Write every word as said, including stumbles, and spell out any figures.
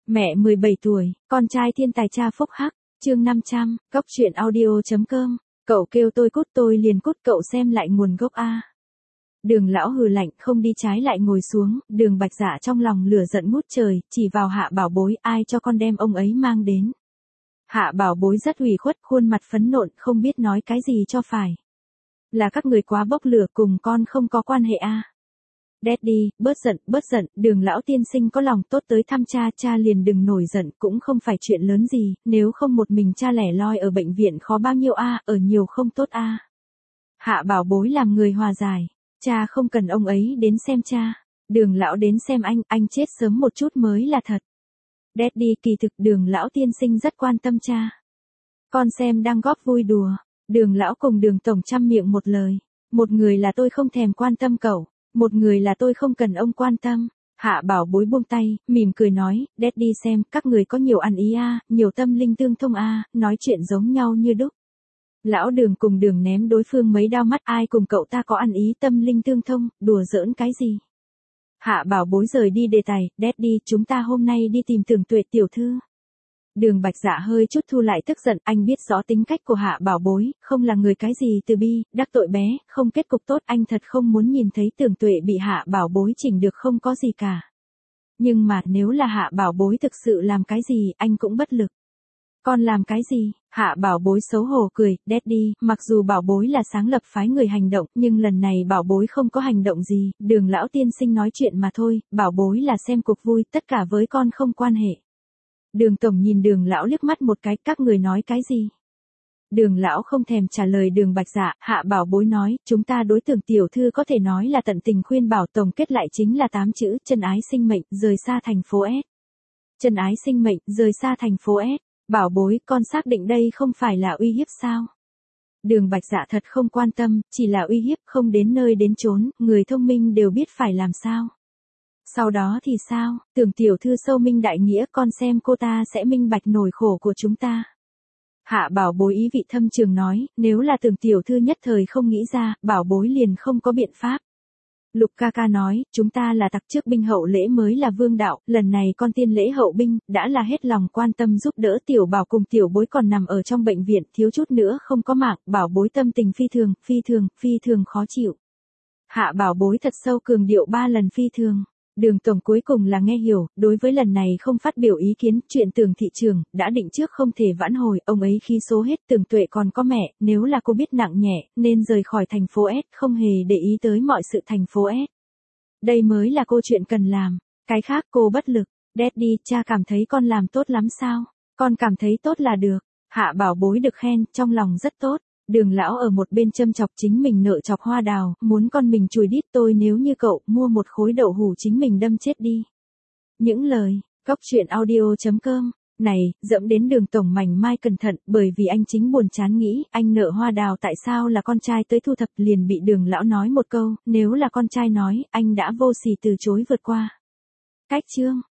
Mẹ mười bảy tuổi, con trai thiên tài cha phúc hắc, chương năm trăm, cốc truyện audio.com, cậu kêu tôi cút tôi liền cút cậu xem lại nguồn gốc a. Đường lão hừ lạnh không đi trái lại ngồi xuống, Đường Bạch Dạ trong lòng lửa giận ngút trời, chỉ vào Hạ Bảo Bối ai cho con đem ông ấy mang đến. Hạ Bảo Bối rất ủy khuất, khuôn mặt phẫn nộ không biết nói cái gì cho phải. Là các người quá bốc lửa cùng con không có quan hệ a. À. Daddy, bớt giận, bớt giận, Đường lão tiên sinh có lòng tốt tới thăm cha, cha liền đừng nổi giận, cũng không phải chuyện lớn gì, nếu không một mình cha lẻ loi ở bệnh viện khó bao nhiêu a, à, ở nhiều không tốt a. À. Hạ Bảo Bối làm người hòa giải, cha không cần ông ấy đến xem cha, Đường lão đến xem anh, anh chết sớm một chút mới là thật. Daddy, kỳ thực Đường lão tiên sinh rất quan tâm cha. Con xem đang góp vui đùa, Đường lão cùng Đường tổng chăm miệng một lời, một người là tôi không thèm quan tâm cậu. Một người là tôi không cần ông quan tâm. Hạ Bảo Bối buông tay, mỉm cười nói, Daddy xem, các người có nhiều ăn ý a, à, nhiều tâm linh tương thông a, à, nói chuyện giống nhau như đúc. Lão Đường cùng Đường ném đối phương mấy đao mắt, ai cùng cậu ta có ăn ý tâm linh tương thông, đùa giỡn cái gì. Hạ Bảo Bối rời đi đề tài, Daddy, chúng ta hôm nay đi tìm Tưởng Tuệ tiểu thư. Đường Bạch Dạ hơi chút thu lại tức giận, anh biết rõ tính cách của Hạ Bảo Bối, không là người cái gì từ bi, đắc tội bé, không kết cục tốt, anh thật không muốn nhìn thấy Tưởng Tuệ bị Hạ Bảo Bối chỉnh được không có gì cả. Nhưng mà nếu là Hạ Bảo Bối thực sự làm cái gì, anh cũng bất lực. Con làm cái gì? Hạ Bảo Bối xấu hổ cười, Daddy, mặc dù Bảo Bối là sáng lập phái người hành động, nhưng lần này Bảo Bối không có hành động gì, Đường lão tiên sinh nói chuyện mà thôi, Bảo Bối là xem cuộc vui, tất cả với con không quan hệ. Đường tổng nhìn Đường lão liếc mắt một cái, các người nói cái gì? Đường lão không thèm trả lời Đường Bạch Dạ, Hạ Bảo Bối nói, chúng ta đối tượng tiểu thư có thể nói là tận tình khuyên bảo, tổng kết lại chính là tám chữ, chân ái sinh mệnh, rời xa thành phố S. Chân ái sinh mệnh, rời xa thành phố S. Bảo Bối, con xác định đây không phải là uy hiếp sao? Đường Bạch Dạ thật không quan tâm, chỉ là uy hiếp, không đến nơi đến chốn, người thông minh đều biết phải làm sao. Sau đó thì sao, Tưởng tiểu thư sâu minh đại nghĩa, con xem cô ta sẽ minh bạch nỗi khổ của chúng ta. Hạ Bảo Bối ý vị thâm trường nói, nếu là Tưởng tiểu thư nhất thời không nghĩ ra, Bảo Bối liền không có biện pháp. Lục ca ca nói, chúng ta là tặc trước binh hậu lễ mới là vương đạo, lần này con tiên lễ hậu binh, đã là hết lòng quan tâm giúp đỡ tiểu Bảo cùng tiểu Bối còn nằm ở trong bệnh viện, thiếu chút nữa không có mạng, Bảo Bối tâm tình phi thường, phi thường, phi thường khó chịu. Hạ Bảo Bối thật sâu cường điệu ba lần phi thường. Đường tổng cuối cùng là nghe hiểu, đối với lần này không phát biểu ý kiến, chuyện Tưởng thị trường, đã định trước không thể vãn hồi, ông ấy khi số hết, Tưởng Tuệ còn có mẹ, nếu là cô biết nặng nhẹ, nên rời khỏi thành phố S, không hề để ý tới mọi sự thành phố S. Đây mới là cô chuyện cần làm, cái khác cô bất lực. Daddy, cha cảm thấy con làm tốt lắm sao? Con cảm thấy tốt là được. Hạ Bảo Bối được khen, trong lòng rất tốt. Đường lão ở một bên châm chọc chính mình nợ chọc hoa đào, muốn con mình chùi đít tôi nếu như cậu, mua một khối đậu hủ chính mình đâm chết đi. Những lời, cốc truyện audio.com, này, dẫm đến Đường tổng mảnh mai cẩn thận, bởi vì anh chính buồn chán nghĩ, anh nợ hoa đào tại sao là con trai tới thu thập liền bị Đường lão nói một câu, nếu là con trai nói, anh đã vô sỉ từ chối vượt qua. Cách chương.